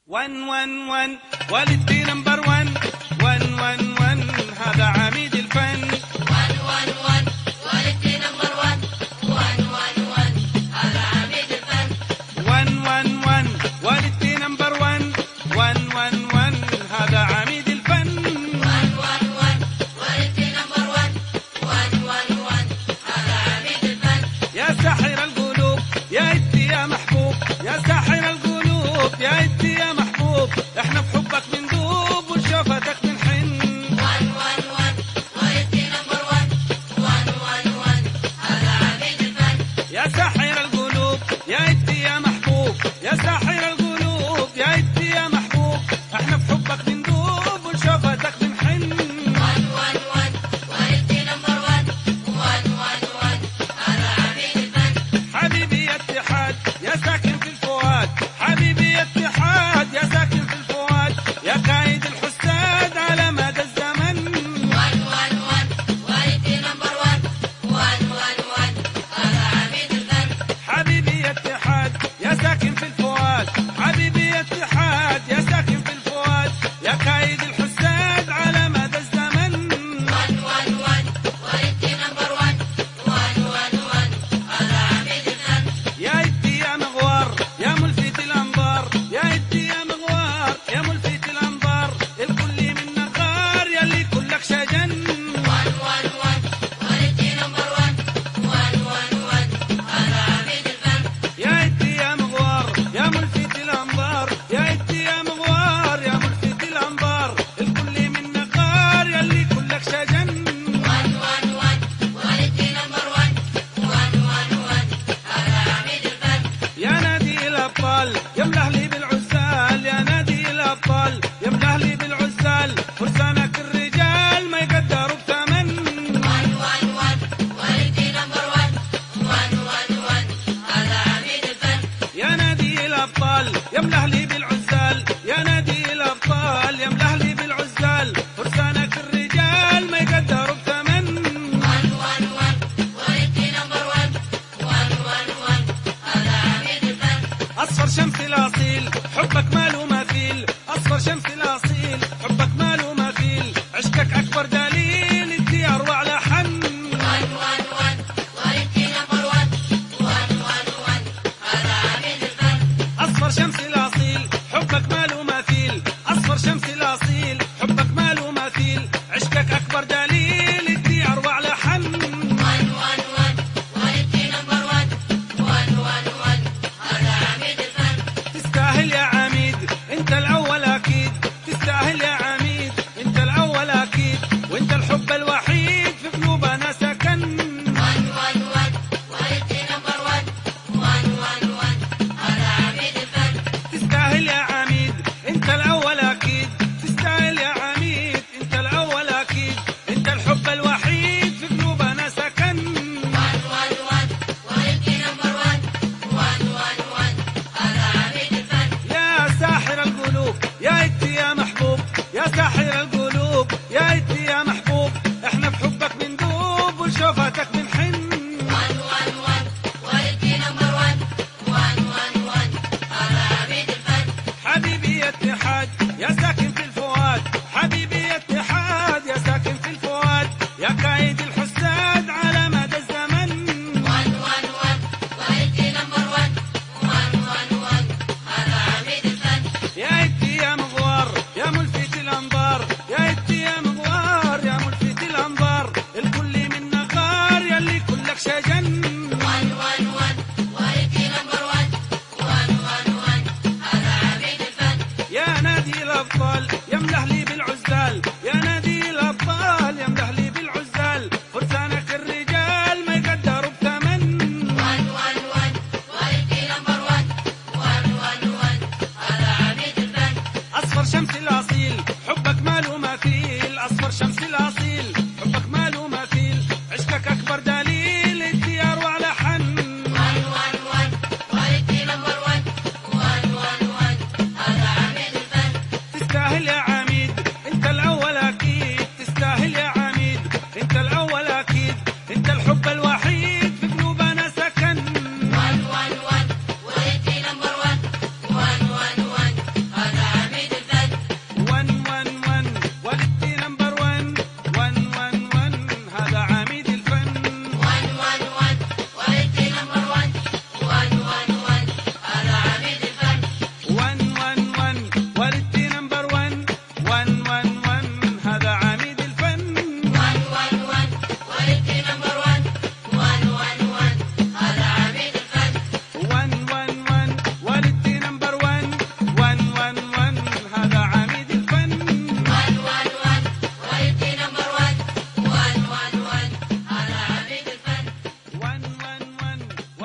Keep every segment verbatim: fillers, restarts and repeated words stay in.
ون ون ون والدي نمبر ون ون ون ون هذا عميد الفن. ون ون ون والدي نمبر ون ون ون ون هذا عميد الفن. ون ون ون والدي نمبر ون ون ون ون هذا عميد الفن. ون ون ون والدي نمبر ون ون ون ون هذا عميد الفن. يا ساحر القلوب يا إدي يا محبوب، يا ساحر القلوب يا إدي يا محبوب، احنا بحبك بندوب وشوفتك بنحن. ون ون ون والدي نمبر ون ون ون ون هذا عميد الفن. يا ساحر القلوب يا إدي يا محبوب، يا ساحر القلوب يا إدي يا محبوب، احنا بحبك بندوب وشوفتك بنحن. ون ون ون والدي نمبر ون ون ون ون هذا عميد الفن. حبيبي يا اتحاد يا ساكن في الفؤاد، حبيبي يا اتحاد يا ساكن في الفؤاد، يا قائد الحساد على مدى الزمن. ون ون ون والدي نمبر ون ون ون ون هذا عميد الفن. حبيبي يا اتحاد يا ساكن في الفؤاد، حبيبي يا اتحاد يا ساكن في الفؤاد، يا قائد الحساد على مدى الزمن. ون ون ون والدي نمبر ون ون ون ون هذا عميد الفن. يا إدي يا مغوار يا ملفت الأنظار، يا إدي يا مغوار يا ملفت الأنظار، الكل من نغار يلي كلك شجن. ون ون ون والدي نمبر ون ون ون ون هذا عميد الفن. يا إدي يا مغوار يا ملفت الأنظار، يا إدي يا مغوار يا ملفت الأنظار، الكل من نغار يلي كلك شجن. ون ون ون والدي نمبر ون ون ون ون هذا عميد الفن. يا نادي الأبطال يا ملهلي بالعزال، يا نادي الأبطال يا ملهلي بالعزال، فرسانك الرجال ما يقدروا بثمن. ون ون ون والدي نمبر ون ون ون ون هذا عميد الفن. يا نادي الأبطال يا ملهلي بالعزال، يا نادي الأبطال يا ملهلي بالعزال، فرسانك الرجال ما يقدروا بثمن. ون ون ون والدي نمبر ون ون ون ون هذا عميد الفن. أصفر شمس الأصيل حبك ماله مثيل، أصفر شمس الأصيل حبك ماله مثيل، عشقك أكبر دليل إدي أروع لحن. ون ون ون والدي نمبر ون ون ون ون هذا عميد الفن. أصفر شمس الأصيل حبك ماله مثيل، أصفر شمس الأصيل حبك ماله مثيل، عشقك أكبر دليل إدي أروع لحن. ون ون ون والدي نمبر ون ون ون ون هذا عميد الفن. تستاهل يا عميد انت الاول اكيد، تستاهل يا عميد انت الاول اكيد، وانت الحب الوحيد في قلوبنا سكن. ون ون ون والدي نمبر ون ون ون ون هذا عميد الفن.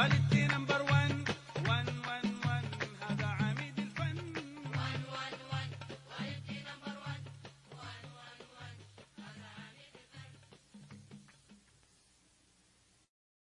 والدتي